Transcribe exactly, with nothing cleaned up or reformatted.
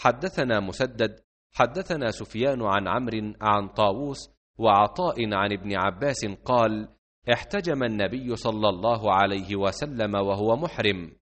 حدثنا مسدد حدثنا سفيان عن عمرو عن طاووس وعطاء عن ابن عباس قال: احتجم النبي صلى الله عليه وسلم وهو محرم،